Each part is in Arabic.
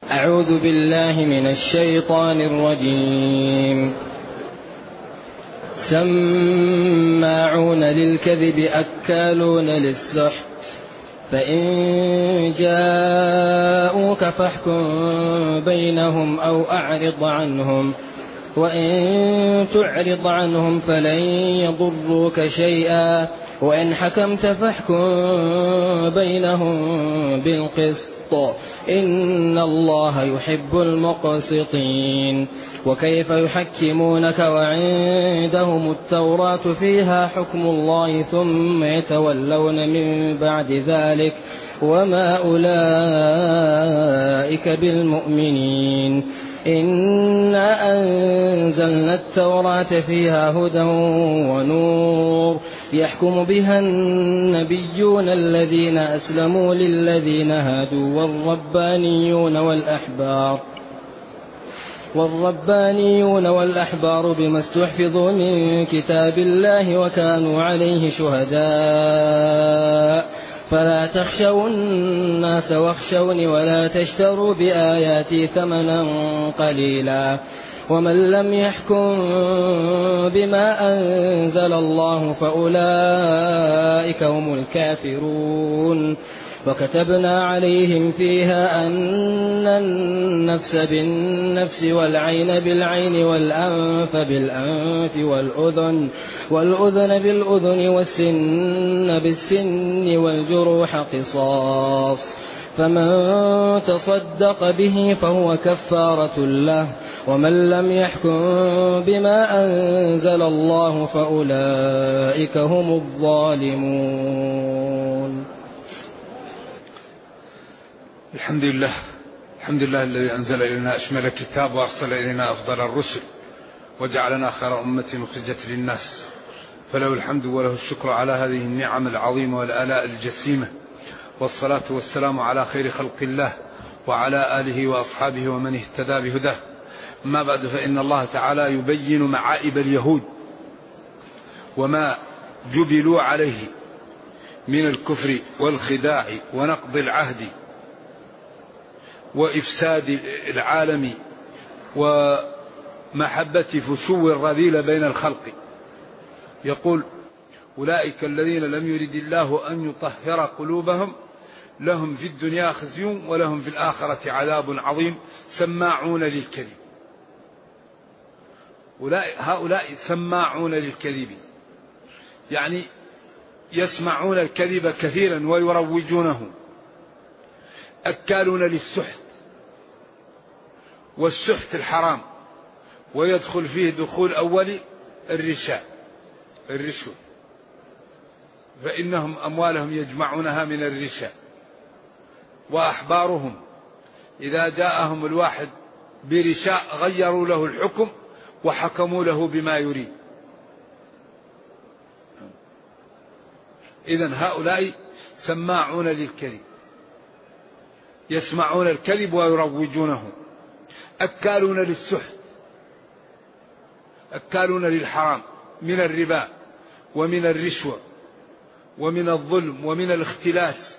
أعوذ بالله من الشيطان الرجيم. سماعون للكذب أكالون للسحت، فإن جاءوك فاحكم بينهم أو أعرض عنهم، وإن تعرض عنهم فلن يضروك شيئا، وإن حكمت فاحكم بينهم بالقسط، إن الله يحب المقسطين. وكيف يحكمونك وعندهم التوراة فيها حكم الله ثم يتولون من بعد ذلك وما أولئك بالمؤمنين. إنا أنزلنا التوراة فيها هدى ونور يحكم بها النبيون الذين أسلموا للذين هادوا والربانيون والأحبار بما استحفظوا من كتاب الله وكانوا عليه شهداء. فلا تخشوا الناس واخشوني ولا تشتروا بآياتي ثمنا قليلا. ومن لم يحكم بما أنزل الله فأولئك هم الكافرون. وكتبنا عليهم فيها أن النفس بالنفس والعين بالعين والأنف بالأنف والأذن بالأذن والسن بالسن والجروح قصاص، فمن تصدق به فهو كفارة له. ومن لم يحكم بما أنزل الله فأولئك هم الظالمون. الحمد لله الذي أنزل إلينا أشمل الكتاب وأرسل إلينا أفضل الرسل وجعلنا خير أمة أخرجت للناس، فله الحمد وله الشكر على هذه النعم العظيمة والآلاء الجسيمة، والصلاة والسلام على خير خلق الله وعلى آله وأصحابه ومن اهتدى بهداه. أما بعد، فإن الله تعالى يبين معائب اليهود وما جبلوا عليه من الكفر والخداع ونقض العهد وإفساد العالم ومحبة فشو الرذيل بين الخلق. يقول: أولئك الذين لم يرد الله أن يطهر قلوبهم لهم في الدنيا خزي ولهم في الآخرة عذاب عظيم سماعون للكذب. هؤلاء سماعون للكذب، يعني يسمعون الكذب كثيرا ويروجونه. أكالون للسحت، والسحت الحرام، ويدخل فيه دخول أول الرشوة، فإنهم أموالهم يجمعونها من الرشا. وأحبارهم إذا جاءهم الواحد برشاء غيروا له الحكم وحكموا له بما يريد. إذن هؤلاء سماعون للكذب، يسمعون الكذب ويروجونه. أكالون للسحت، أكالون للحرام من الربا ومن الرشوة ومن الظلم ومن الاختلاس.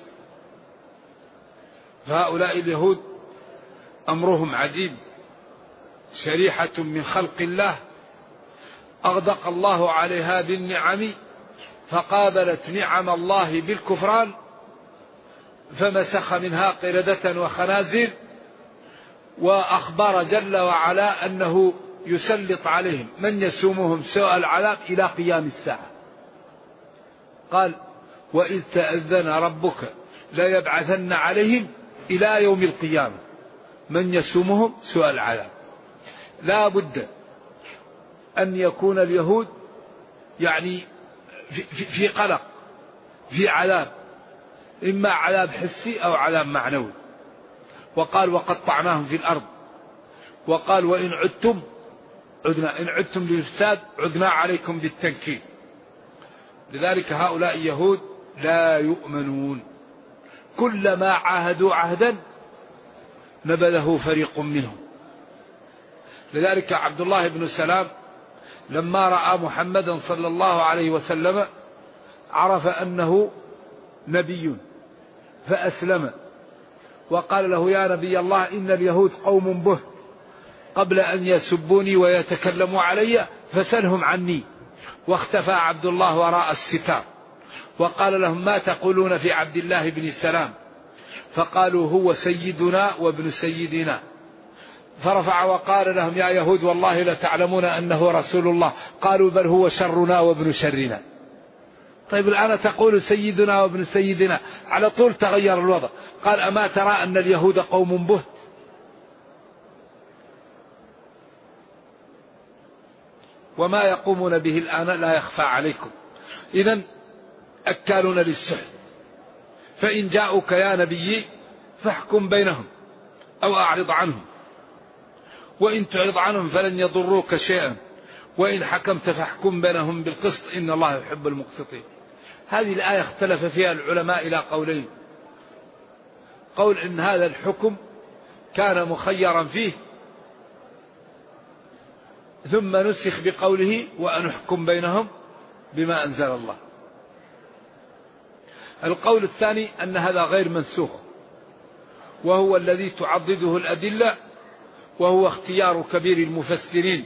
فهؤلاء اليهود أمرهم عجيب، شريحة من خلق الله أغدق الله عليها بالنعم، فقابلت نعم الله بالكفران، فمسخ منها قردة وخنازير، وأخبر جل وعلا أنه يسلط عليهم من يسومهم سوء العذاب إلى قيام الساعة. قال: وإذ تأذن ربك لا يبعثن عليهم إلى يوم القيامة من يسومهم سوء العذاب. لا بد أن يكون اليهود يعني في قلق، في عذاب، إما عذاب حسي أو عذاب معنوي. وقال: وقطعناهم في الأرض. وقال: وإن عدتم عدنا، إن عدتم للفساد عدنا عليكم بالتنكيل. لذلك هؤلاء اليهود لا يؤمنون، كلما عاهدوا عهدا نبذه فريق منهم. لذلك عبد الله بن سلام لما رأى محمدا صلى الله عليه وسلم عرف أنه نبي فأسلم، وقال له يا نبي الله إن اليهود قوم به قبل أن يسبوني ويتكلموا علي فسلهم عني. واختفى عبد الله وراء الستار وقال لهم ما تقولون في عبد الله بن السلام؟ فقالوا هو سيدنا وابن سيدنا. فرفع وقال لهم يا يهود والله لتعلمون أنه رسول الله. قالوا بل هو شرنا وابن شرنا. طيب الآن تقول سيدنا وابن سيدنا، على طول تغير الوضع. قال أما ترى أن اليهود قوم به؟ وما يقومون به الآن لا يخفى عليكم. إذن أكالون للسحت. فإن جاءوك يا نبي فاحكم بينهم أو أعرض عنهم، وإن تعرض عنهم فلن يضروك شيئا، وإن حكمت فاحكم بينهم بالقسط إن الله يحب المقسطين. هذه الآية اختلف فيها العلماء إلى قولين: قول إن هذا الحكم كان مخيرا فيه ثم نسخ بقوله وأن احكم بينهم بما أنزل الله. القول الثاني أن هذا غير منسوخ، وهو الذي تعضده الأدلة، وهو اختيار كبير المفسرين،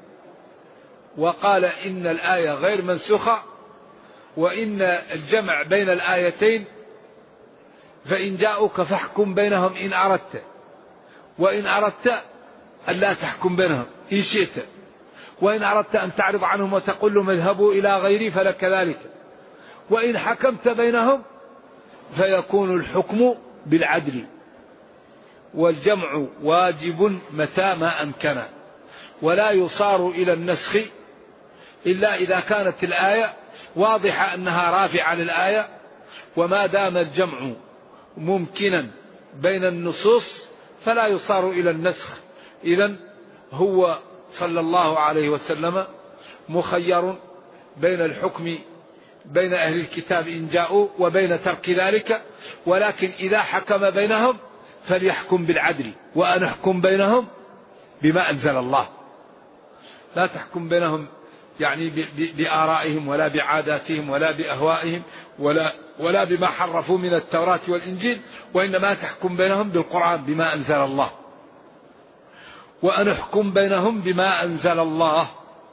وقال إن الآية غير منسوخة، وإن الجمع بين الآيتين فإن جاءوك فاحكم بينهم إن أردت، وإن أردت أن لا تحكم بينهم إن شئت، وإن أردت أن تعرض عنهم وتقول لهم اذهبوا إلى غيري فلك ذلك، وإن حكمت بينهم فيكون الحكم بالعدل. والجمع واجب متى ما أمكن، ولا يصار إلى النسخ إلا إذا كانت الآية واضحة أنها رافعة للآية، وما دام الجمع ممكنا بين النصوص فلا يصار إلى النسخ. إذن هو صلى الله عليه وسلم مخير بين الحكم بين أهل الكتاب إن جاءوا وبين ترك ذلك، ولكن إذا حكم بينهم فليحكم بالعدل وأن احكم بينهم بما أنزل الله. لا تحكم بينهم يعني بآرائهم ولا بعاداتهم ولا بأهوائهم ولا بما حرفوا من التوراة والإنجيل، وإنما تحكم بينهم بالقرآن بما أنزل الله. وأن احكم بينهم بما أنزل الله.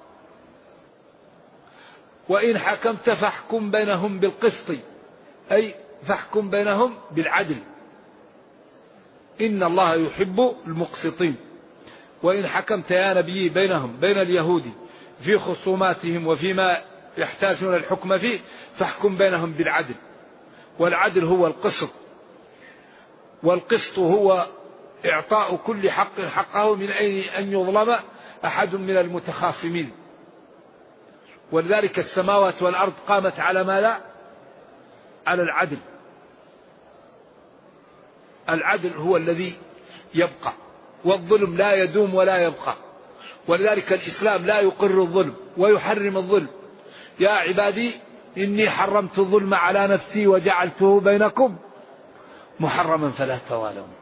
وإن حكمت فاحكم بينهم بالقسط، أي فاحكم بينهم بالعدل، إن الله يحب المقسطين. وإن حكمت يا نبي بينهم بين اليهود في خصوماتهم وفيما يحتاجون الحكم فيه فاحكم بينهم بالعدل. والعدل هو القسط، والقسط هو إعطاء كل حق حقه من أن يظلم أحد من المتخاصمين. ولذلك السماوات والأرض قامت على ما لا؟ على العدل. العدل هو الذي يبقى، والظلم لا يدوم ولا يبقى. ولذلك الإسلام لا يقر الظلم ويحرم الظلم. يا عبادي إني حرمت الظلم على نفسي وجعلته بينكم محرما فلا توالون.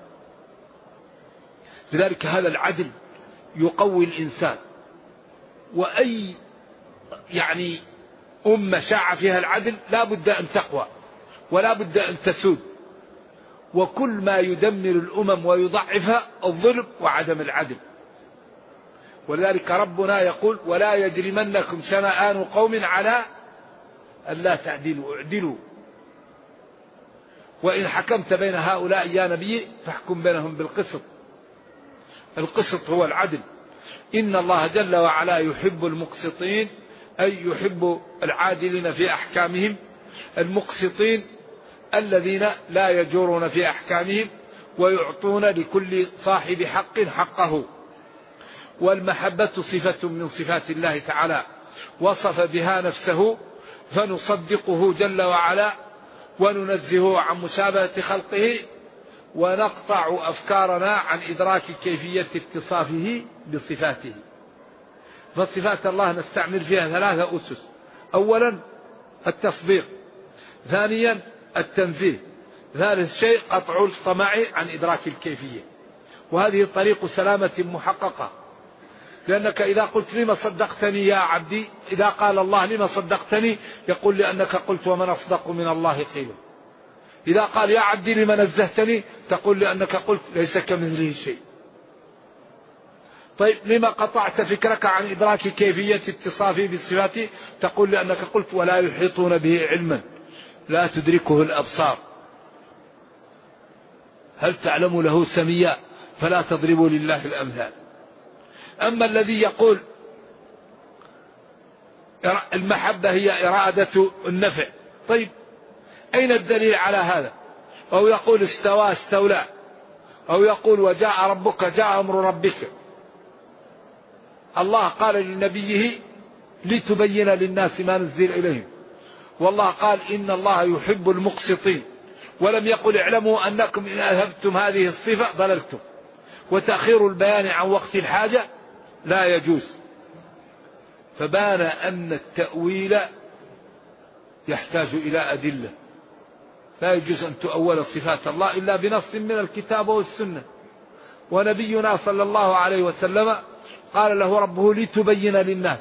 لذلك هذا العدل يقوي الإنسان. وأي يعني أمة شاع فيها العدل لا بد أن تقوى ولا بد أن تسود. وكل ما يدمر الأمم ويضعفها الظلم وعدم العدل. ولذلك ربنا يقول ولا يجرمنكم شنآن قوم على ألا تعدلوا اعدلوا. وإن حكمت بين هؤلاء يا نبي فاحكم بينهم بالقسط. القسط هو العدل. إن الله جل وعلا يحب المقسطين، أي يحب العادلين في أحكامهم، المقسطين الذين لا يجورون في أحكامهم ويعطون لكل صاحب حق حقه. والمحبة صفة من صفات الله تعالى وصف بها نفسه، فنصدقه جل وعلا وننزهه عن مشابهة خلقه، ونقطع أفكارنا عن إدراك كيفية اتصافه بصفاته. فصفات الله نستعمل فيها ثلاثة أسس: أولا التصديق، ثانيا التنزيه، ثالث شيء قطع الطمع عن إدراك الكيفية. وهذه طريق سلامة محققة، لأنك إذا قلت لما صدقتني يا عبدي، إذا قال الله لما صدقتني يقول لأنك قلت ومن أصدق من الله قيلا. إذا قال يا عبدي لما نزهتني تقول لأنك قلت ليس كمثله شيء. طيب لما قطعت فكرك عن إدراك كيفية اتصافه بالصفات تقول لأنك قلت ولا يحيطون به علما لا تدركه الأبصار. هل تعلم له سميا فلا تضربوا لله الأمثال. أما الذي يقول المحبة هي إرادة النفع، طيب أين الدليل على هذا؟ أو يقول استوى استولى، أو يقول وجاء ربك جاء أمر ربك. الله قال لنبيه لتبين للناس ما نزل إليهم، والله قال إن الله يحب المقسطين، ولم يقل اعلموا أنكم إن أذهبتم هذه الصفة ضللتم. وتأخير البيان عن وقت الحاجة لا يجوز. فبان أن التأويل يحتاج إلى أدلة، لا يجوز أن تؤول صفات الله إلا بنص من الكتاب والسنة. ونبينا صلى الله عليه وسلم قال له ربه لتبين للناس.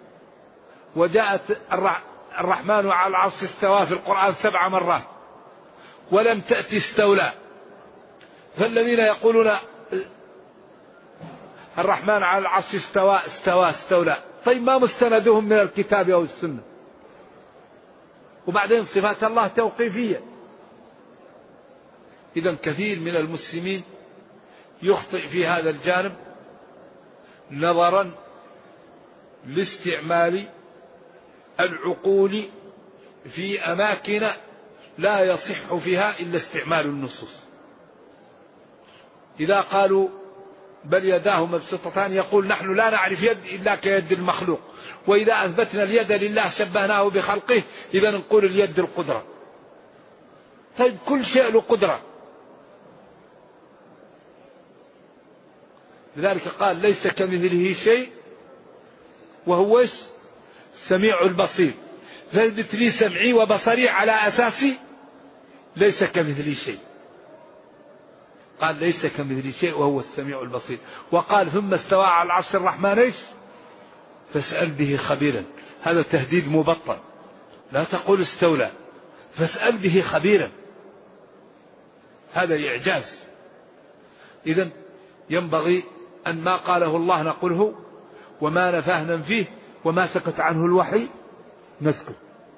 وجاءت الرحمن على العرش استوى في القرآن 7 مرات ولم تأتي استولى. فالذين يقولون الرحمن على العرش استوى استوى استولى، طيب ما مستندهم من الكتاب أو السنة؟ وبعدين صفات الله توقيفية. إذن كثير من المسلمين يخطئ في هذا الجانب نظرا لاستعمال العقول في أماكن لا يصح فيها إلا استعمال النصوص. إذا قالوا بل يداه مبسوطتان يقول نحن لا نعرف يد إلا كيد المخلوق، وإذا أثبتنا اليد لله شبهناه بخلقه، إذا نقول اليد القدرة. طيب كل شيء له قدرة. لذلك قال ليس كمثله شيء وهو السميع البصير. فاثبت لي سمعي وبصري على أساس ليس كمثله شيء. قال ليس كمثله شيء وهو السميع البصير. وقال ثم استوى على العرش الرحمن فاسأل به خبيرا. هذا تهديد مبطن، لا تقول استولى، فاسأل به خبيرا، هذا إعجاز. إذن ينبغي أن ما قاله الله نقوله، وما نفاه ننفيه، وما سكت عنه الوحي نسكت.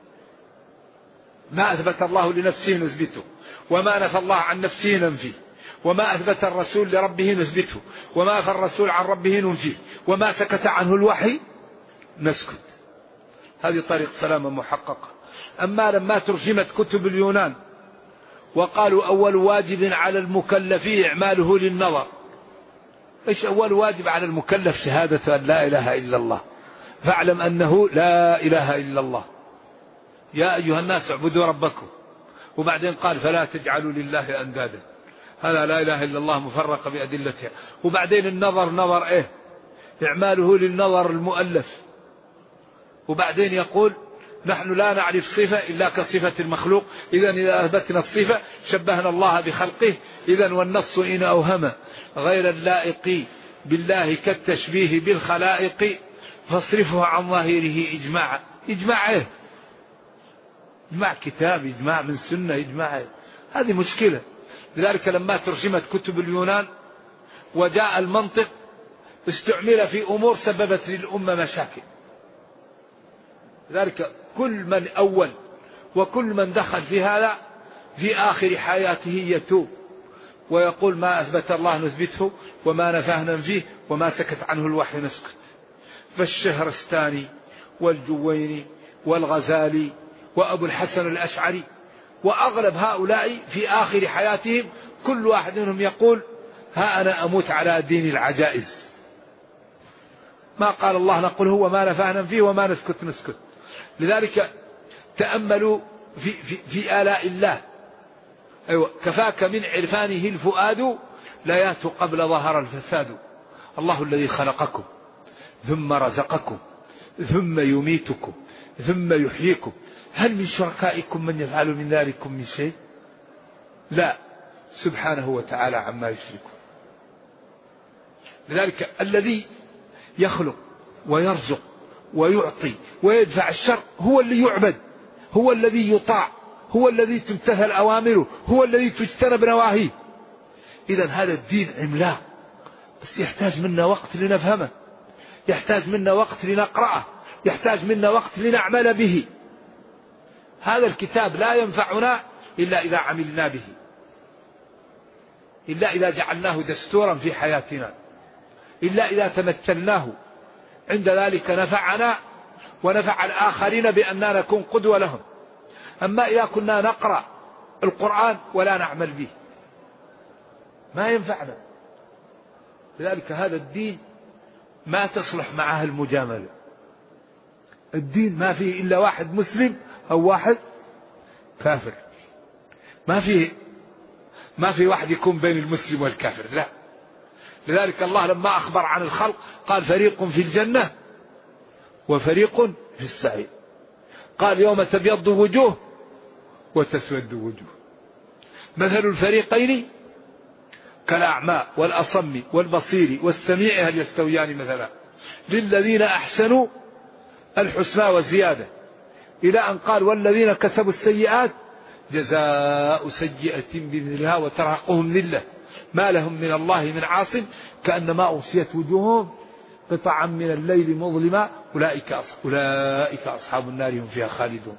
ما أثبت الله لنفسه نثبته، وما نفى الله عن نفسه ننفيه، وما أثبت الرسول لربه نثبته، وما نفى الرسول عن ربه ننفيه، وما سكت عنه الوحي نسكت. هذه طريق سلامة محققة. أما لما ترجمت كتب اليونان وقالوا أول واجب على المكلف إعماله للنظر، إيش أول واجب على المكلف؟ شهادة أن لا إله إلا الله، فاعلم أنه لا إله إلا الله، يا أيها الناس اعبدوا ربكم. وبعدين قال فلا تجعلوا لله أندادا، هذا لا إله إلا الله مفرقة بأدلتها. وبعدين النظر نظر إيه؟ إعماله للنظر المؤلف. وبعدين يقول نحن لا نعرف صفة إلا كصفة المخلوق، إذن إذا أثبتنا الصفة شبهنا الله بخلقه. إذن والنص إن أوهم غير اللائق بالله كالتشبيه بالخلائق فاصرفه عن ظاهره إجماعا. إجماع إيه؟ إجماع كتاب، إجماع من سنة، إجماع إيه؟ هذه مشكلة. لذلك لما ترجمت كتب اليونان وجاء المنطق استعمل في أمور سببت للأمة مشاكل. لذلك كل من أول وكل من دخل في هذا في آخر حياته يتوب ويقول ما أثبت الله نثبته، وما نفاه ننفيه، وما سكت عنه الوحي نسكت. فالشهرستاني والجويني والغزالي وأبو الحسن الأشعري وأغلب هؤلاء في آخر حياتهم كل واحد منهم يقول ها أنا أموت على دين العجائز. ما قال الله نقوله، وما نفاه ننفيه، وما نسكت نسكت. لذلك تأملوا في آلاء الله. أيوة كفاك من عرفانه الفؤاد لا يأتي قبل ظهر الفساد. الله الذي خلقكم ثم رزقكم ثم يميتكم ثم يحييكم، هل من شركائكم من يفعل من ذلكم من شيء؟ لا، سبحانه وتعالى عما يشركون. لذلك الذي يخلق ويرزق ويعطي ويدفع الشر هو اللي يعبد، هو الذي يطاع، هو الذي تمتثل أوامره، هو الذي تجتنب نواهيه. إذن هذا الدين عملاق، بس يحتاج منا وقت لنفهمه، يحتاج منا وقت لنقرأه، يحتاج منا وقت لنعمل به. هذا الكتاب لا ينفعنا إلا إذا عملنا به، إلا إذا جعلناه دستورا في حياتنا، إلا إذا تمثلناه. عند ذلك نفعنا ونفع الآخرين بأننا نكون قدوة لهم. أما إذا كنا نقرأ القرآن ولا نعمل به ما ينفعنا. لذلك هذا الدين ما تصلح معه المجاملة. الدين ما فيه إلا واحد مسلم أو واحد كافر، ما في واحد يكون بين المسلم والكافر، لا. لذلك الله لما أخبر عن الخلق قال فريق في الجنة وفريق في السعير. قال يوم تبيض وجوه وتسود وجوه، مثل الفريقين كالأعمى والأصم والبصير والسميع هل يستويان مثلا، للذين أحسنوا الحسنى وزيادة، إلى أن قال والذين كسبوا السيئات جزاء سيئة بمثلها وترهقهم ذلة ما لهم من الله من عاصم كأنما أغشيت وجوههم قطعا من الليل مظلما أولئك أصحاب النار هم فيها خالدون.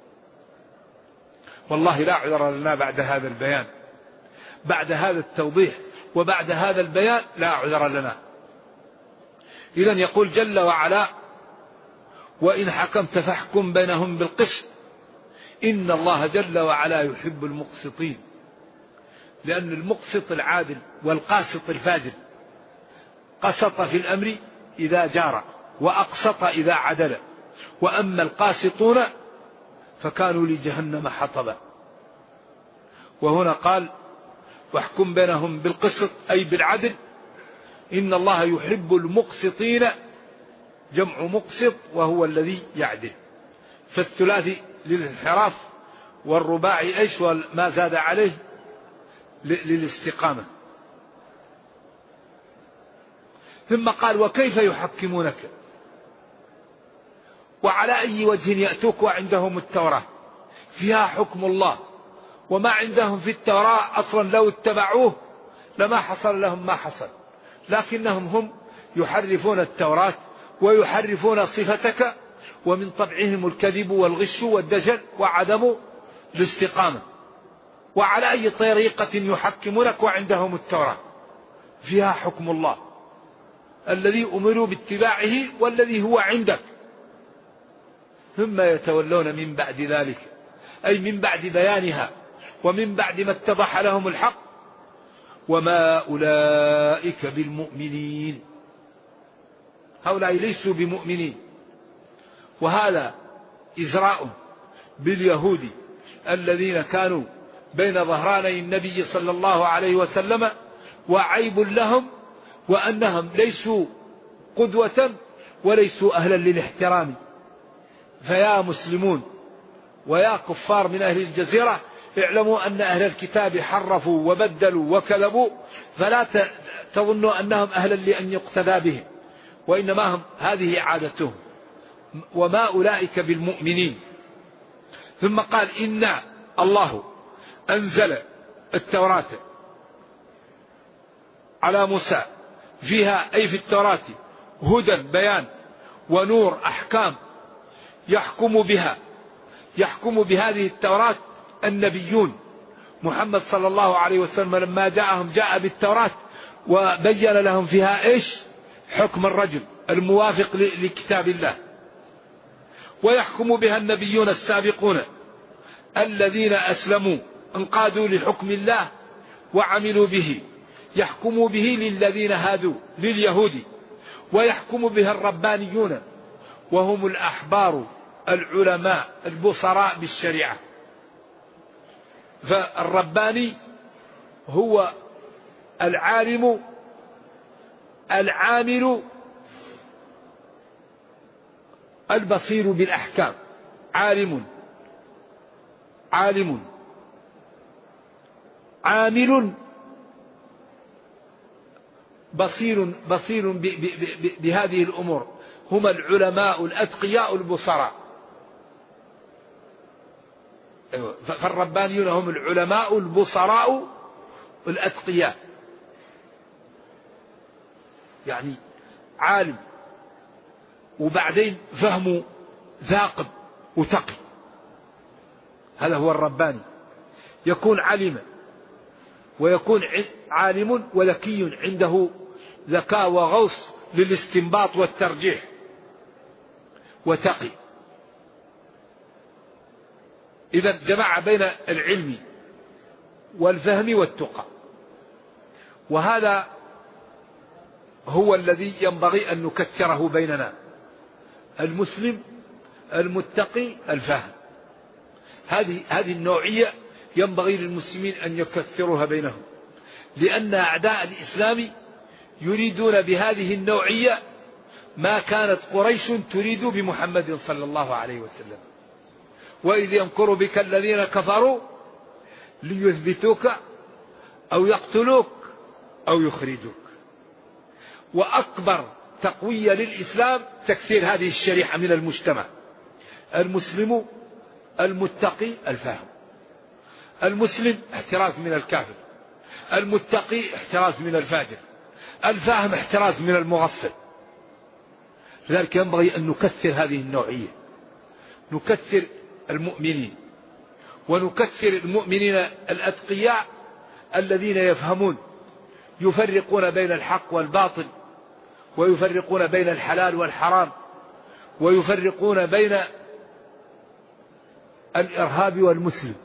والله لا عذر لنا بعد هذا البيان، بعد هذا التوضيح وبعد هذا البيان لا عذر لنا. إذن يقول جل وعلا وإن حكمت فاحكم بينهم بالقسط إن الله جل وعلا يحب المقسطين. لأن المقسط العادل والقاسط الفاجر قسط في الأمر إذا جار وأقسط إذا عدل، وأما القاسطون فكانوا لجهنم حطبا. وهنا قال واحكم بينهم بالقسط أي بالعدل، إن الله يحب المقسطين، جمع مقسط وهو الذي يعدل. فالثلاثي للانحراف والرباعي ايش وما زاد عليه للاستقامة. ثم قال وكيف يحكمونك وعلى أي وجه يأتوك وعندهم التوراة فيها حكم الله، وما عندهم في التوراة أصلا لو اتبعوه لما حصل لهم ما حصل، لكنهم هم يحرفون التوراة ويحرفون صفتك، ومن طبعهم الكذب والغش والدجل وعدم الاستقامة. وعلى أي طريقة يحكمونك وعندهم التوراة فيها حكم الله الذي أمروا باتباعه والذي هو عندك، ثم يتولون من بعد ذلك، أي من بعد بيانها ومن بعد ما اتضح لهم الحق، وما أولئك بالمؤمنين، هؤلاء ليسوا بمؤمنين. وهذا إزراء باليهود الذين كانوا بين ظهراني النبي صلى الله عليه وسلم، وعيب لهم وأنهم ليسوا قدوة وليسوا أهلا للاحترام. فيا مسلمون ويا كفار من أهل الجزيرة اعلموا أن أهل الكتاب حرفوا وبدلوا وكذبوا، فلا تظنوا أنهم أهلا لأن يقتدى بهم، وإنما هم هذه عادتهم. وما أولئك بالمؤمنين. ثم قال إن الله أنزل التوراة على موسى فيها أي في التوراة هدى بيان ونور أحكام يحكم بهذه التوراة النبيون. محمد صلى الله عليه وسلم لما جاءهم جاء بالتوراة وبين لهم فيها إيش حكم الرجل الموافق لكتاب الله، ويحكم بها النبيون السابقون الذين أسلموا انقادوا لحكم الله وعملوا به، يحكم به للذين هادوا لليهود، ويحكم بها الربانيون وهم الأحبار العلماء البصراء بالشريعة. فالرباني هو العالم العامل البصير بالأحكام، عالم عامل بصير بهذه الأمور، هم العلماء الأتقياء البصراء. أيوة. فالربانيون هم العلماء البصراء الأتقياء، يعني عالم وبعدين فهمه ثاقب وتقي، هذا هو الرباني. يكون علما ويكون عالم وذكي، عنده ذكاء وغوص للاستنباط والترجيح، وتقي. إذا جمع بين العلم والفهم والتقى، وهذا هو الذي ينبغي أن نكثره بيننا، المسلم المتقي الفاهم. هذه النوعية ينبغي للمسلمين أن يكثروها بينهم، لأن أعداء الإسلام يريدون بهذه النوعية ما كانت قريش تريد بمحمد صلى الله عليه وسلم. وإذ يمكر بك الذين كفروا ليثبتوك أو يقتلوك أو يخرجوك. وأكبر تقوية للإسلام تكثير هذه الشريحة من المجتمع، المسلم المتقي الفاهم. المسلم احتراز من الكافر، المتقي احتراز من الفاجر، الفاهم احتراز من المغفل. لذلك ينبغي أن نكثر هذه النوعية، نكثر المؤمنين، ونكثر المؤمنين الأتقياء الذين يفهمون، يفرقون بين الحق والباطل، ويفرقون بين الحلال والحرام، ويفرقون بين الإرهاب والمسلم،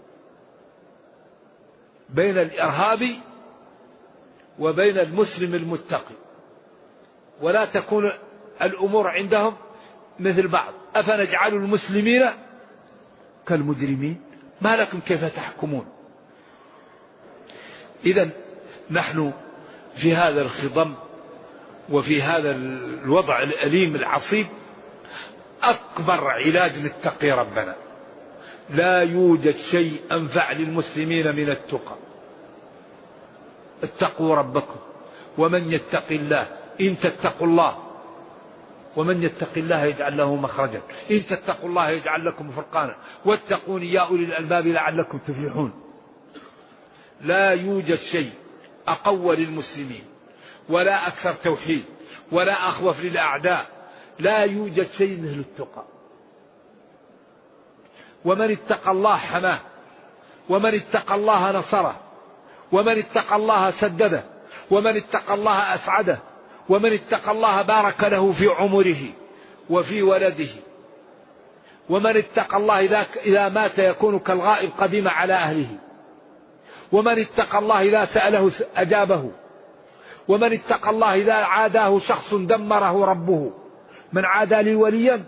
بين الإرهاب وبين المسلم المتقي. ولا تكون الأمور عندهم مثل بعض. أفنجعل المسلمين كالمجرمين ما لكم كيف تحكمون. إذن نحن في هذا الخضم وفي هذا الوضع الأليم العصيب أكبر علاج نتقي ربنا. لا يوجد شيء أنفع للمسلمين من التقى. اتقوا ربكم ومن يتق الله، إن تتقوا الله، ومن يتق الله يجعل له مخرجا، إن تتقوا الله يجعل لكم فرقانا، واتقون يا أولي الألباب لعلكم تفلحون. لا يوجد شيء أقوى للمسلمين ولا أكثر توحيد ولا أخوف للأعداء. لا يوجد شيء مثل التقى. ومن اتقى الله حماه، ومن اتقى الله نصره، ومن اتقى الله سدده، ومن اتقى الله أسعده، ومن اتقى الله بارك له في عمره وفي ولده، ومن اتقى الله إذا مات يكون كالغائب قدم على أهله، ومن اتقى الله إذا سأله أجابه، ومن اتقى الله إذا عاداه شخص دمره ربه، من عادى لي وليا.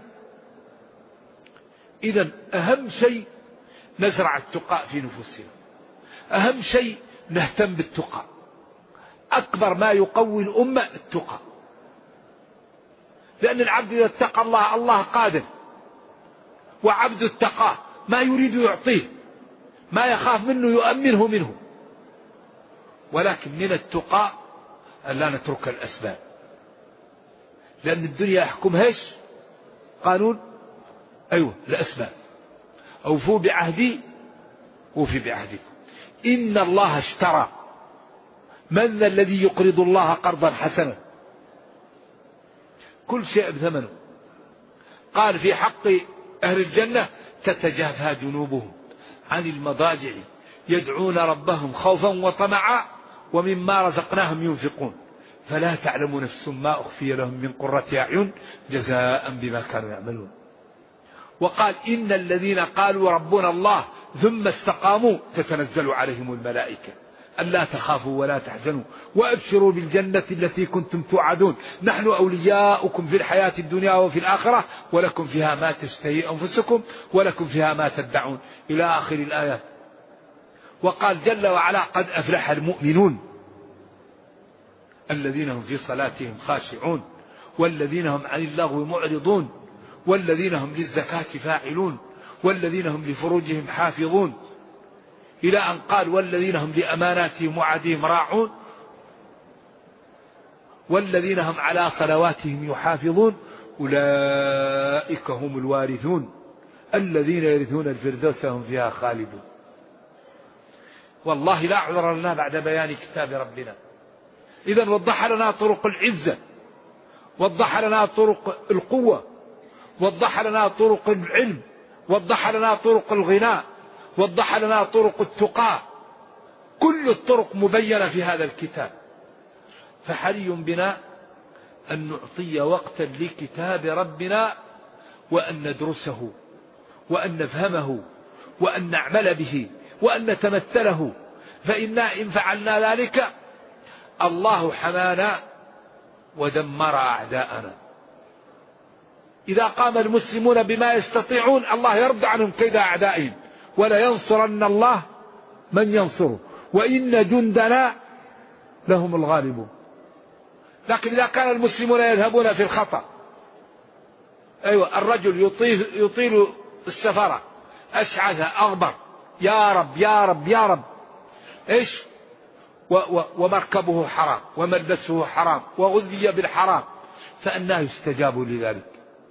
إذن أهم شيء نزرع التقاء في نفوسنا، أهم شيء نهتم بالتقى. أكبر ما يقوي الأمة التقى، لأن العبد إذا اتقى الله الله قادر، وعبد اتقاه ما يريد يعطيه، ما يخاف منه يؤمنه منه. ولكن من التقى أن لا نترك الأسباب، لأن الدنيا يحكمها ايش؟ قانون الأسباب. أوفوا بعهدي أوفي بعهدكم. إن الله اشترى، من ذا الذي يقرض الله قرضا حسنا؟ كل شيء بثمنه. قال في حق أهل الجنة تتجافى جنوبهم عن المضاجع يدعون ربهم خوفا وطمعا ومما رزقناهم ينفقون فلا تعلم نفس ما أخفي لهم من قرة أعين جزاء بما كانوا يعملون. وقال إن الذين قالوا ربنا الله ثم استقاموا تتنزل عليهم الملائكة ألا تخافوا ولا تحزنوا وأبشروا بالجنة التي كنتم توعدون نحن أولياؤكم في الحياة الدنيا وفي الآخرة ولكم فيها ما تشتهي أنفسكم ولكم فيها ما تدعون إلى آخر الآيات. وقال جل وعلا قد أفلح المؤمنون الذين هم في صلاتهم خاشعون والذين هم عن اللغو معرضون والذين هم للزكاة فاعلون والذين هم لفروجهم حافظون إلى أن قال والذين هم لأماناتهم وعهدهم راعون والذين هم على صلواتهم يحافظون أولئك هم الوارثون الذين يرثون الفردوس هم فيها خالدون. والله لا عذر لنا بعد بيان كتاب ربنا. إذن وضح لنا طرق العزة، وضح لنا طرق القوة، وضح لنا طرق العلم، وضح لنا طرق الغناء، وضح لنا طرق التقى. كل الطرق مبينة في هذا الكتاب. فحري بنا أن نعطي وقتا لكتاب ربنا، وأن ندرسه، وأن نفهمه، وأن نعمل به، وأن نتمثله. فإنا إن فعلنا ذلك الله حمانا ودمر أعداءنا. إذا قام المسلمون بما يستطيعون الله يرد عنهم كيد أعدائهم، ولا ينصرن الله من ينصره، وإن جندنا لهم الغالبون. لكن إذا كان المسلمون يذهبون في الخطأ، أيوة، الرجل يطيل السفر أشعث أغبر، يا رب يا رب يا رب، إيش، ومركبه حرام، وملبسه حرام، وغذي بالحرام، فأناه يستجاب لذلك.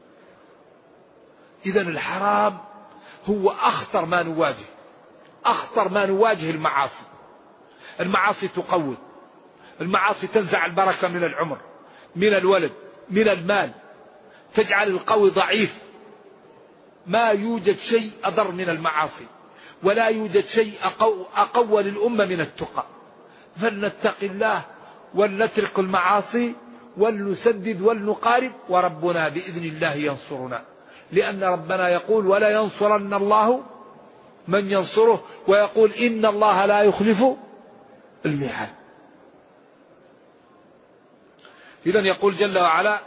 إذن الحرام هو أخطر ما نواجه، أخطر ما نواجه المعاصي. المعاصي تقوض، المعاصي تنزع البركة من العمر، من الولد، من المال، تجعل القوي ضعيف. ما يوجد شيء أضر من المعاصي، ولا يوجد شيء أقوى للأمة من التقى. فلنتق الله ولنترك المعاصي ولنسدد ولنقارب، وربنا بإذن الله ينصرنا، لأن ربنا يقول ولا ينصرن الله من ينصره، ويقول إن الله لا يخلف الميعاد. إذن يقول جل وعلا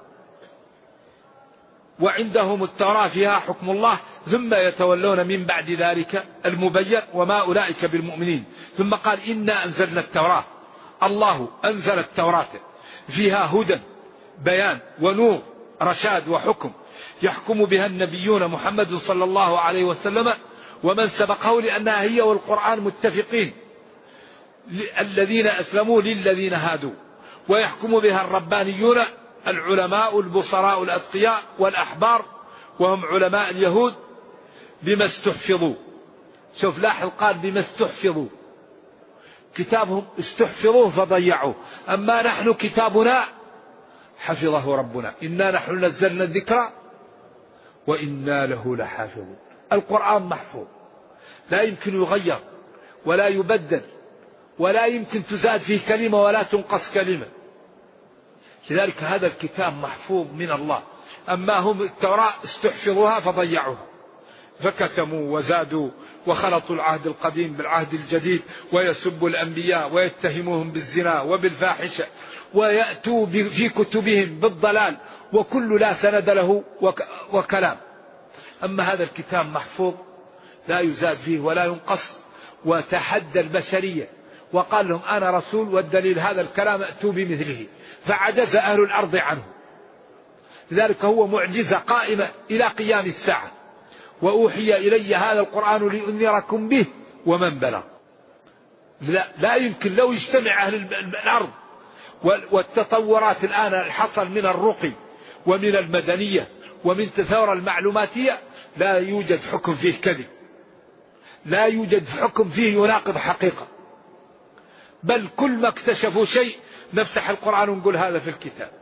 وعندهم التوراة فيها حكم الله ثم يتولون من بعد ذلك المبين وما أولئك بالمؤمنين. ثم قال إنا أنزلنا التوراة، الله أنزل التوراة فيها هدى بيان ونور رشاد وحكم، يحكم بها النبيون محمد صلى الله عليه وسلم ومن سبقه، لأنها هي والقرآن متفقين، الذين أسلموا للذين هادوا. ويحكم بها الربانيون العلماء البصراء الأتقياء والأحبار، وهم علماء اليهود، بما استحفظوا. شوف لاحظ قال بما استحفظوا، كتابهم استحفظوه فضيعوه، أما نحن كتابنا حفظه ربنا، إنا نحن نزلنا الذكر وإنا له لحافظون. القرآن محفوظ، لا يمكن يغير ولا يبدل، ولا يمكن تزاد فيه كلمة ولا تنقص كلمة. لذلك هذا الكتاب محفوظ من الله. أما هم التوراة استحفظوها فضيعوها، فكتموا وزادوا وخلطوا العهد القديم بالعهد الجديد، ويسبوا الأنبياء ويتهموهم بالزنا وبالفاحشة، ويأتوا في كتبهم بالضلال، وكل لا سند له وكلام. أما هذا الكتاب محفوظ لا يزاد فيه ولا ينقص، وتحدى البشرية وقال لهم أنا رسول، والدليل هذا الكلام أتوا بمثله، فعجز أهل الأرض عنه. لذلك هو معجزة قائمة إلى قيام الساعة. وأوحي إلي هذا القرآن لأنذركم به ومن بلغ. لا يمكن لو يجتمع أهل الأرض والتطورات الآن الحصل من الرقي ومن المدنية ومن الثورة المعلوماتية، لا يوجد حكم فيه كذب، لا يوجد حكم فيه يناقض حقيقة، بل كل ما اكتشفوا شيء نفتح القرآن ونقول هذا في الكتاب.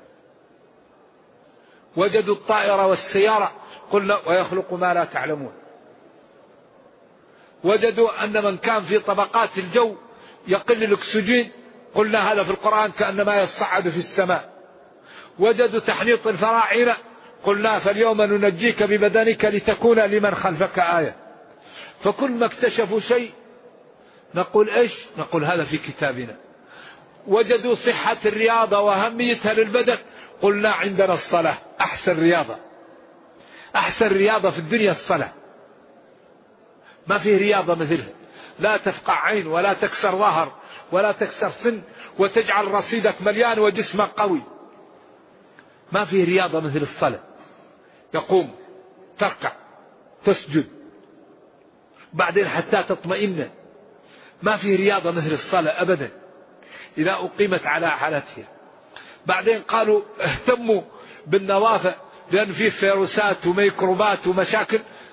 وجدوا الطائرة والسيارة قلنا ويخلق ما لا تعلمون. وجدوا أن من كان في طبقات الجو يقل الأكسجين قلنا هذا في القرآن كأنما يصعد في السماء. وجدوا تحنيط الفراعنة قلنا فاليوم ننجيك ببدنك لتكون لمن خلفك آية. فكل ما اكتشفوا شيء نقول إيش؟ نقول هذا في كتابنا. وجدوا صحة الرياضة وأهميتها للبدن قلنا عندنا الصلاة أحسن رياضة، أحسن رياضة في الدنيا الصلاة، ما فيه رياضة مثلها، لا تفقع عين ولا تكسر ظهر ولا تكسر سن وتجعل رصيدك مليان وجسمك قوي. ما فيه رياضة مثل الصلاة، يقوم تركع تسجد بعدين حتى تطمئن. ما فيه رياضة مثل الصلاة أبدا إذا أقيمت على حالتها. بعدين قالوا اهتموا بالنوافع لأن فيه فيروسات وميكروبات ومشاكل،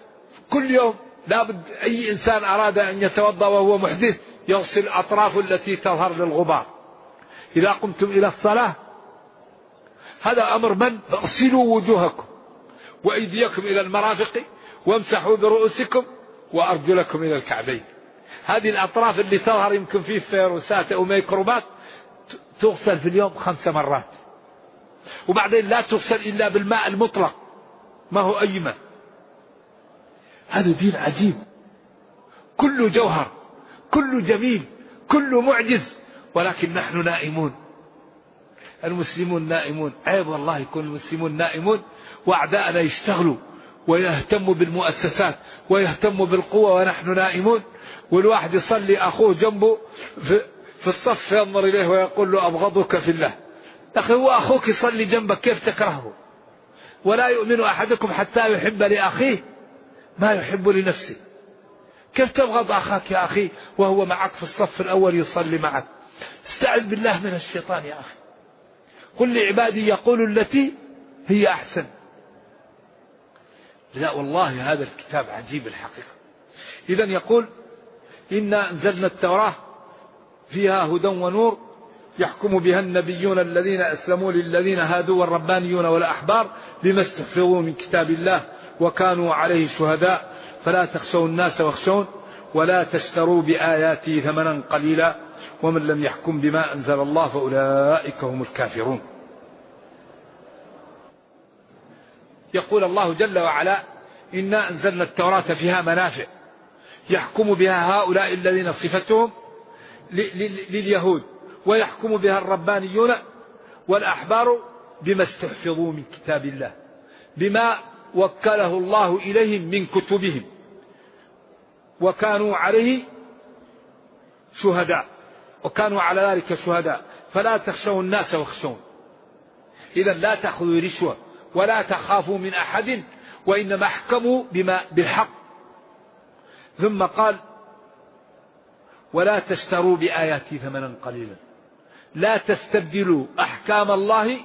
كل يوم لابد أي إنسان أراد أن يتوضأ وهو محدث يغسل الأطراف التي تظهر للغبار. إذا قمتم إلى الصلاة هذا أمر من؟ اغسلوا وجوهكم وأيديكم إلى المرافق وامسحوا برؤوسكم وأرجلكم إلى الكعبين. هذه الأطراف اللي تظهر يمكن فيه فيروسات أو ميكروبات تغسل في اليوم 5 مرات، وبعدين لا تغسل إلا بالماء المطلق، ما هو أي ماء. هذا دين عجيب، كله جوهر، كله جميل، كله معجز، ولكن نحن نائمون. المسلمون نائمون. عيب والله يكون المسلمون نائمون وأعداءنا يشتغلوا ويهتموا بالمؤسسات ويهتموا بالقوة ونحن نائمون. والواحد يصلي أخوه جنبه في الصف ينظر إليه ويقول له أبغضك في الله. أخي هو أخوك يصلي جنبك كيف تكرهه؟ ولا يؤمن أحدكم حتى يحب لأخيه ما يحب لنفسه. كيف تبغض أخاك يا أخي وهو معك في الصف الأول يصلي معك؟ استعذ بالله من الشيطان يا أخي. قل لعبادي يقولوا التي هي أحسن. لا والله هذا الكتاب عجيب الحقيقة. إذن يقول إنا أنزلنا التوراة فيها هدى ونور يحكم بها النبيون الذين أسلموا للذين هادوا والربانيون والأحبار بما استحفظوا من كتاب الله وكانوا عليه شهداء فلا تخشوا الناس واخشون ولا تشتروا بآياتي ثمنا قليلا ومن لم يحكم بما أنزل الله فأولئك هم الكافرون. يقول الله جل وعلا إنا أنزلنا التوراة فيها منافع يحكم بها هؤلاء الذين صفتهم لليهود ويحكم بها الربانيون والأحبار بما استحفظوا من كتاب الله بما وكله الله إليهم من كتبهم وكانوا عليه شهداء وكانوا على ذلك شهداء فلا تخشوا الناس واخشون. إذا لا تأخذوا رشوة ولا تخافوا من أحد وإنما احكموا بالحق. ثم قال ولا تشتروا بآياتي ثمنا قليلا. لا تستبدلوا أحكام الله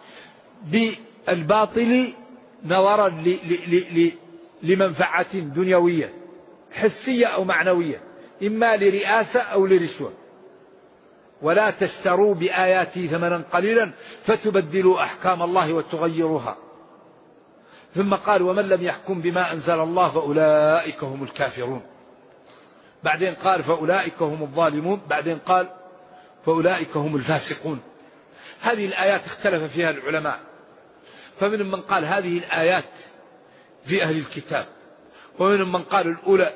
بالباطل نظرا لمنفعة دنيوية حسية أو معنوية إما لرئاسة أو لرشوة. ولا تشتروا بآياتي ثمنا قليلا فتبدلوا أحكام الله وتغيروها. ثم قال ومن لم يحكم بما أنزل الله فأولئك هم الكافرون. بعدين قال فأولئك هم الظالمون. بعدين قال فأولئك هم الفاسقون. هذه الآيات اختلف فيها العلماء، فمن من قال هذه الآيات في أهل الكتاب، ومن من قال الأولى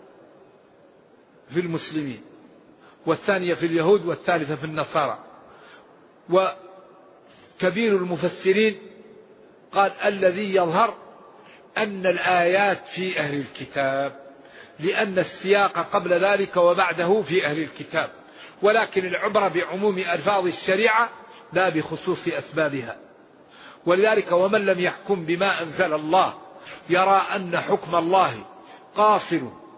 في المسلمين والثانية في اليهود والثالثة في النصارى. وكبير المفسرين قال الذي يظهر أن الآيات في أهل الكتاب لأن السياق قبل ذلك وبعده في أهل الكتاب، ولكن العبرة بعموم ألفاظ الشريعة لا بخصوص أسبابها. ولذلك ومن لم يحكم بما أنزل الله يرى أن حكم الله قاصر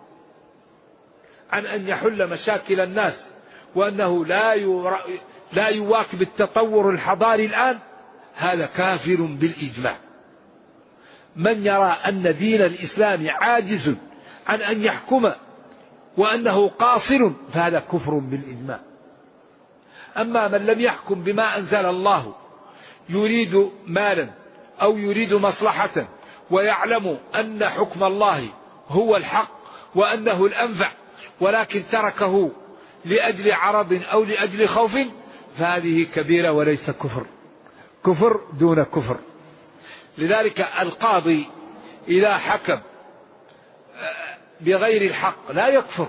عن أن يحل مشاكل الناس وأنه لا يواكب التطور الحضاري الآن، هذا كافر بالإجماع. من يرى أن دين الإسلام عاجز عن أن يحكم وأنه قاصر فهذا كفر بالإجماع. أما من لم يحكم بما أنزل الله يريد مالا أو يريد مصلحة ويعلم أن حكم الله هو الحق وأنه الأنفع ولكن تركه لأجل عرض أو لأجل خوف فهذه كبيرة وليس كفر، كفر دون كفر. لذلك القاضي إذا حكم بغير الحق لا يكفر،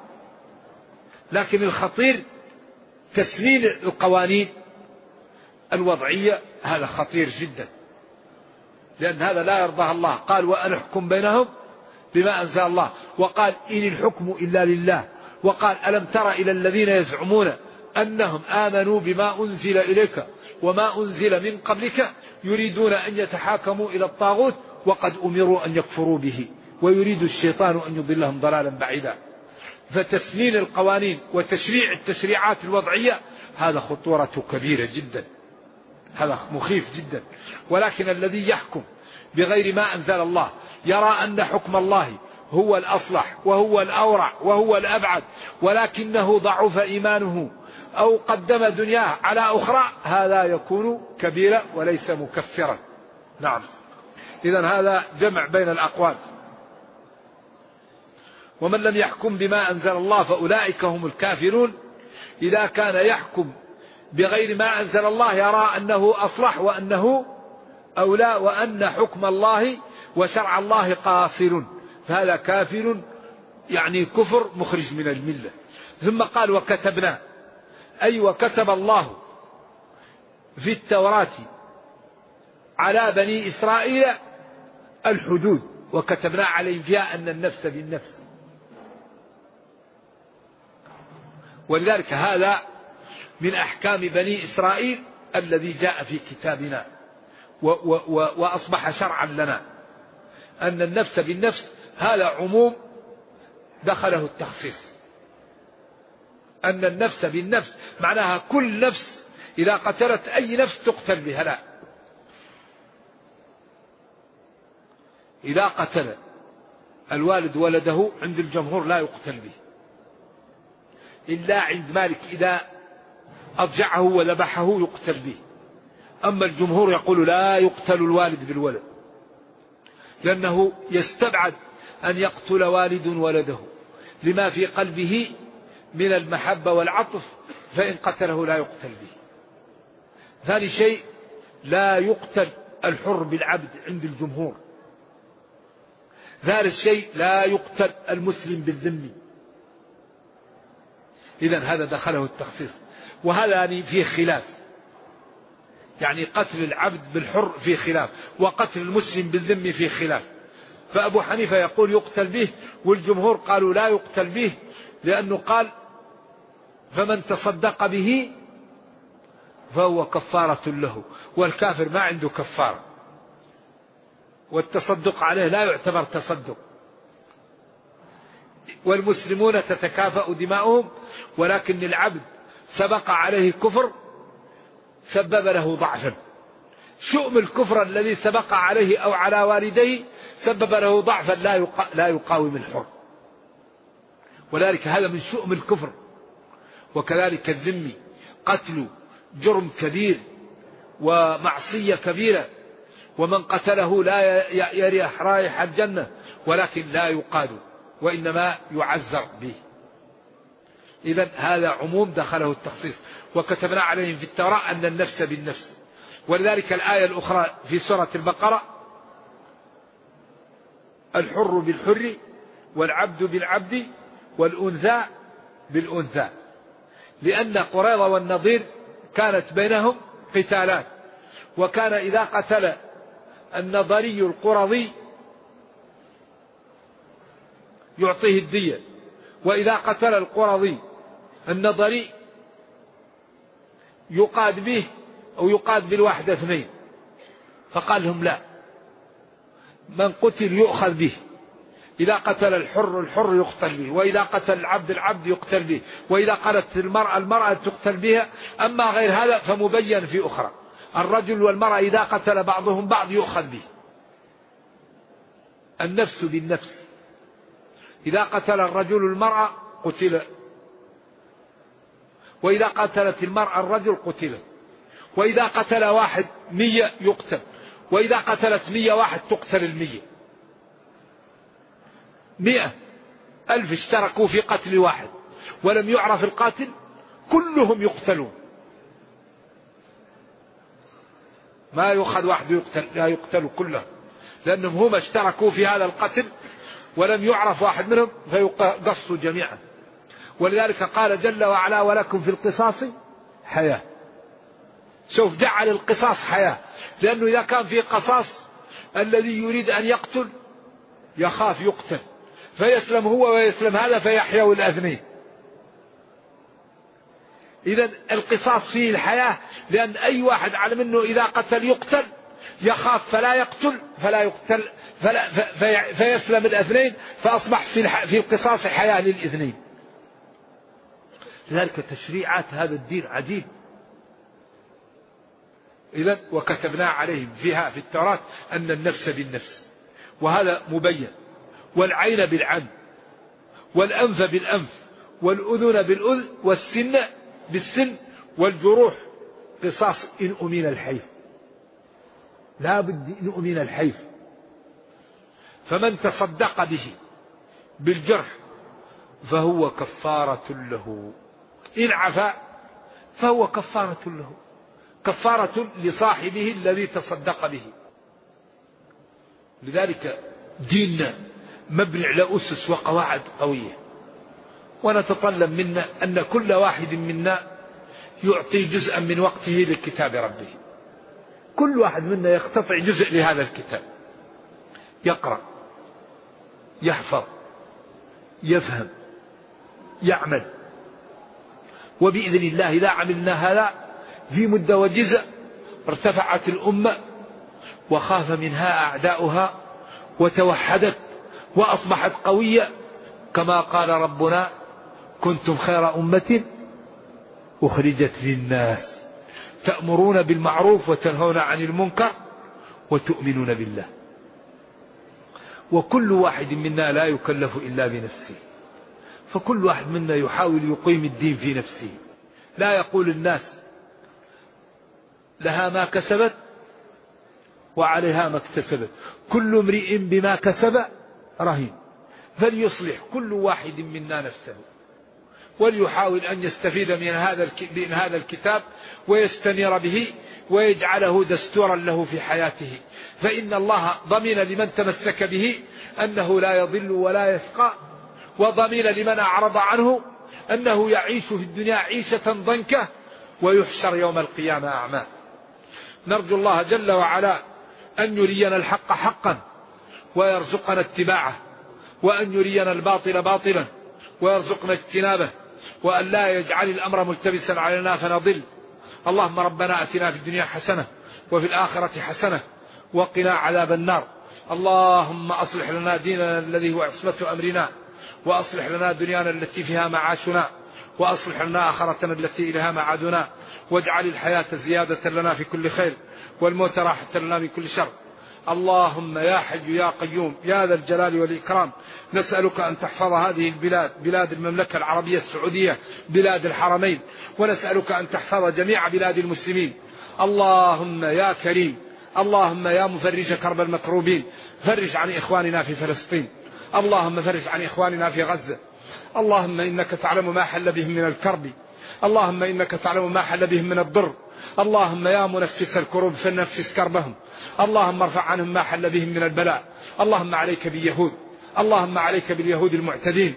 لكن الخطير تسنين القوانين الوضعية، هذا خطير جدا، لأن هذا لا يرضاه الله. قال وأن أحكم بينهم بما أنزل الله، وقال إن الحكم إلا لله، وقال ألم تر إلى الذين يزعمون أنهم آمنوا بما أنزل إليك وما أنزل من قبلك يريدون أن يتحاكموا إلى الطاغوت وقد أمروا أن يكفروا به ويريد الشيطان أن يضلهم ضلالا بعيدا. فتسنين القوانين وتشريع التشريعات الوضعية هذا خطورة كبيرة جدا، هذا مخيف جدا. ولكن الذي يحكم بغير ما أنزل الله يرى أن حكم الله هو الأصلح وهو الأورع وهو الأبعد، ولكنه ضعف إيمانه أو قدم دنياه على أخرى، هذا يكون كبيرا وليس مكفرا. نعم. إذن هذا جمع بين الأقوال. ومن لم يحكم بما أنزل الله فأولئك هم الكافرون. إذا كان يحكم بغير ما أنزل الله يرى أنه أصلح وأنه أولى وأن حكم الله وشرع الله قاصر، فهذا كافر، يعني كفر مخرج من الملة. ثم قال وكتبنا، أي وكتب الله في التوراة على بني إسرائيل الحدود، وكتبنا عليهم فيها أن النفس بالنفس. ولذلك هذا من أحكام بني إسرائيل الذي جاء في كتابنا وأصبح شرعا لنا، أن النفس بالنفس هذا عموم دخله التخصيص. أن النفس بالنفس معناها كل نفس إذا قتلت أي نفس تقتل بها، لا، إذا قتل الوالد ولده عند الجمهور لا يقتل به، إلا عند مالك إذا أضجعه وذبحه يقتل به. أما الجمهور يقول لا يقتل الوالد بالولد، لأنه يستبعد أن يقتل والد ولده لما في قلبه من المحبة والعطف، فإن قتله لا يقتل به. ثاني شيء لا يقتل الحر بالعبد عند الجمهور. ثالث شيء لا يقتل المسلم بالذمي. إذن هذا دخله التخصيص. وهذا يعني فيه خلاف، يعني قتل العبد بالحر فيه خلاف، وقتل المسلم بالذمي فيه خلاف. فأبو حنيفة يقول يقتل به، والجمهور قالوا لا يقتل به، لأنه قال فمن تصدق به فهو كفارة له، والكافر ما عنده كفارة، والتصدق عليه لا يعتبر تصدق. والمسلمون تتكافأ دماؤهم، ولكن العبد سبق عليه كفر سبب له ضعفا. شؤم الكفر الذي سبق عليه أو على والديه سبب له ضعفا لا يقاوم الحر، ولذلك هذا من شؤم الكفر. وكذلك الذمي قتل جرم كبير ومعصية كبيرة، ومن قتله لا يريح رائحة الجنة، ولكن لا يقاد وإنما يعذر به. إذن هذا عموم دخله التخصيص. وكتبنا عليهم في التوراة أن النفس بالنفس. ولذلك الآية الأخرى في سورة البقرة الحر بالحر والعبد بالعبد والأنثى بالأنثى، لأن قريظة والنضير كانت بينهم قتالات، وكان إذا قتل النضري القرظي يعطيه الدية، وإذا قتل القرظي النضري يقاد به أو يقاد بالواحدة اثنين. فقال لهم لا، من قتل يؤخذ به، إذا قتل الحر الحر يقتل به، وإذا قتل العبد العبد يقتل به، وإذا قتلت المرأة المرأة تقتل بها. أما غير هذا فمبين في أخرى، الرجل والمرأة إذا قتل بعضهم بعض يؤخذ به. النفس بالنفس، إذا قتل الرجل المرأة قتل، وإذا قتلت المرأة الرجل قتل، وإذا قتل واحد 100 يقتل، وإذا قتلت 100 واحد تقتل 100. 100,000 اشتركوا في قتل واحد ولم يعرف القاتل كلهم يقتلون. ما يؤخذ واحد يقتل، لا يقتل كلهم، لأنهم هم اشتركوا في هذا القتل ولم يعرف واحد منهم فيقصوا جميعا. ولذلك قال جل وعلا ولكم في القصاص حياة. شوف جعل القصاص حياة، لأنه إذا كان في قصاص الذي يريد أن يقتل يخاف يقتل، فيسلم هو ويسلم هذا فيحيوا الأثنين. إذن القصاص فيه الحياة، لأن أي واحد على منه إذا قتل يقتل يخاف فلا يقتل فيسلم الاثنين، فأصبح في القصاص حياة للاثنين. لذلك تشريعات هذا الدين عجيب. إذن وكتبنا عليهم فيها في التوراة أن النفس بالنفس وهذا مبين، والعين بالعين، والأنف بالأنف، والأذن بالأذن، والسن بالسن، والجروح قصاص إن أمين الحيف، لا بد إن أمين الحيف. فمن تصدق به بالجرح فهو كفارة له، إن عفا فهو كفارة له، كفارة لصاحبه الذي تصدق به. لذلك ديننا مبني على أسس وقواعد قوية، ونتطلب منا أن كل واحد منا يعطي جزءا من وقته لكتاب ربه. كل واحد منا يقتطع جزء لهذا الكتاب، يقرأ، يحفظ، يفهم، يعمل. وبإذن الله إذا عملنا هذا في مدة وجزء ارتفعت الأمة وخاف منها أعداؤها وتوحدت وأصبحت قوية، كما قال ربنا: كنتم خير أمة أخرجت للناس تأمرون بالمعروف وتنهون عن المنكر وتؤمنون بالله. وكل واحد منا لا يكلف إلا بنفسه، فكل واحد منا يحاول يقيم الدين في نفسه. لا يقول الناس لها ما كسبت وعليها ما اكتسبت، كل امرئ بما كسب رهين. فليصلح كل واحد منا نفسه، وليحاول أن يستفيد من هذا الكتاب ويستنير به ويجعله دستورا له في حياته، فإن الله ضمن لمن تمسك به أنه لا يضل ولا يشقى، وضمن لمن أعرض عنه أنه يعيش في الدنيا عيشة ضنكة ويحشر يوم القيامة أعمى. نرجو الله جل وعلا أن يرينا الحق حقا ويرزقنا اتباعه، وأن يرينا الباطل باطلا ويرزقنا اجتنابه، وأن لا يجعل الأمر ملتبسا علينا فنضل. اللهم ربنا أتنا في الدنيا حسنة وفي الآخرة حسنة وقنا عذاب النار. اللهم أصلح لنا ديننا الذي هو عصمة أمرنا، وأصلح لنا دنيانا التي فيها معاشنا، وأصلح لنا آخرتنا التي إليها معادنا، واجعل الحياة زيادة لنا في كل خير والموت راحة لنا من كل شر. اللهم يا حي يا قيوم يا ذا الجلال والإكرام، نسألك أن تحفظ هذه البلاد، بلاد المملكة العربية السعودية، بلاد الحرمين، ونسألك أن تحفظ جميع بلاد المسلمين. اللهم يا كريم، اللهم يا مفرج كرب المكروبين، فرج عن إخواننا في فلسطين، اللهم فرج عن إخواننا في غزة. اللهم إنك تعلم ما حل بهم من الكرب، اللهم إنك تعلم ما حل بهم من الضر. اللهم يا منفس الكروب فنفس كربهم. اللهم ارفع عنهم ما حل بهم من البلاء. اللهم عليك باليهود، اللهم عليك باليهود المعتدين،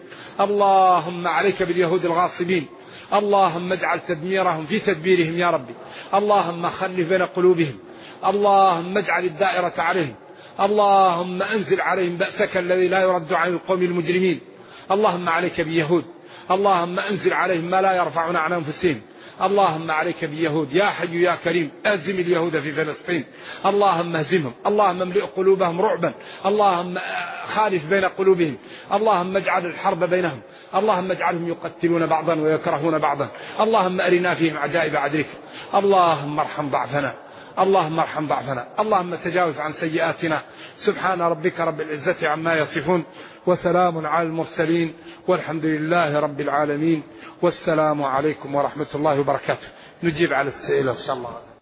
اللهم عليك باليهود الغاصبين. اللهم اجعل تدميرهم في تدبيرهم يا ربي. اللهم خلف بين قلوبهم، اللهم اجعل الدائرة عليهم، اللهم أنزل عليهم بأسك الذي لا يرد عن القوم المجرمين. اللهم عليك باليهود، اللهم أنزل عليهم ما لا يرفعون عن أنفسهم. اللهم عليك باليهود يا حي يا كريم، أهزم اليهود في فلسطين، اللهم اهزمهم، اللهم املئ قلوبهم رعبا، اللهم خالف بين قلوبهم، اللهم اجعل الحرب بينهم، اللهم اجعلهم يقتلون بعضا ويكرهون بعضا، اللهم أرنا فيهم عجائب عدلك. اللهم ارحم ضعفنا، اللهم ارحم ضعفنا، اللهم تجاوز عن سيئاتنا. سبحان ربك رب العزة عما يصفون، وسلام على المرسلين، والحمد لله رب العالمين، والسلام عليكم ورحمة الله وبركاته. نجيب على السئلة إن شاء الله.